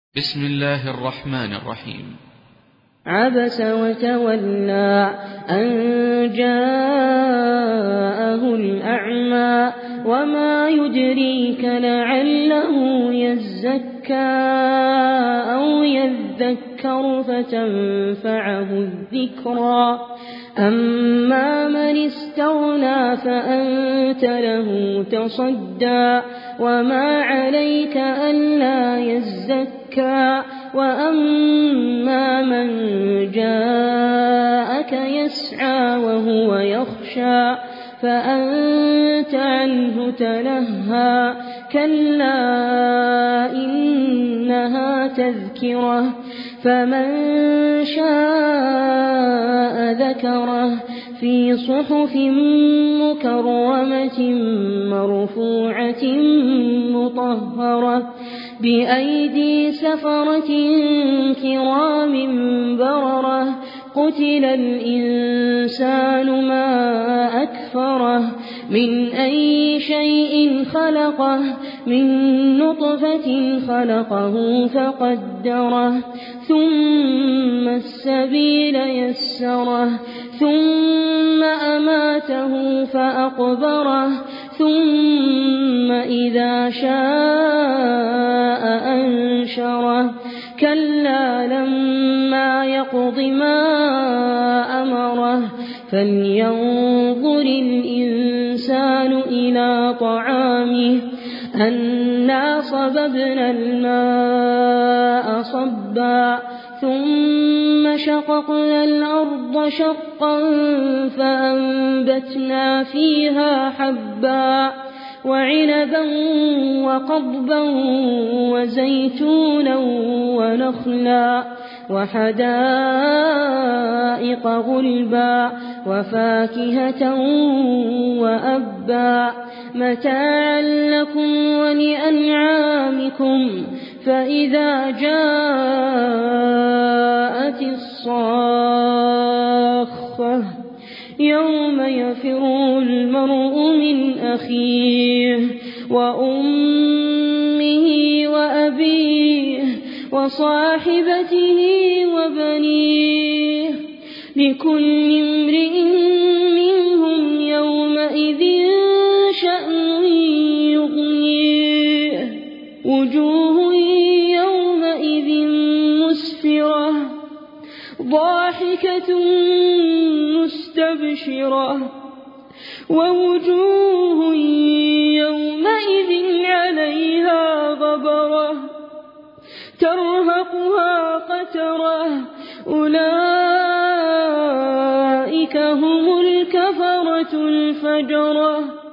بسم الله الرحمن الرحيم. عبس وتولى أن جاءه الأعمى وما يدريك لعله يزكى أو يذكر فتنفعه الذكرى أما من استغنى فأنت له تصدى وما عليك ألا يزكى وأما من جاءك يسعى وهو يخشى فأنت عنه تلهى كلا إنها تذكرة فمن شاء ذكره في صحف مكرمة مرفوعة مطهرة بأيدي سفرة كرام بررة قتل الإنسان ما أكفره من أي شيء خلقه من نطفة خلقه فقدره ثم السبيل يسره ثم أماته فأقبره ثم إذا شاء أنشره كلا لما يقض ما أمره فلينظر الإنسان إلى طعامه أنا صببنا الماء صبا ثم شققنا الأرض شقا فأنبتنا فيها حبا وعنبا وقضبا وزيتونا ونخلا وحدائق غلبا وفاكهة وأبا متاعا لكم ولأنعامكم فإذا جاءت الصاخة يوم يفر المرء من أخيه وأمه وأبيه وصاحبته وبنيه لكل امرئ منهم يومئذ شأن يغنيه وجوه يومئذ مسفرة ضاحكة مستبشرة ووجوه يومئذ عليها غبرة ترهقها قترة أولئك هم الكفرة الفجرة.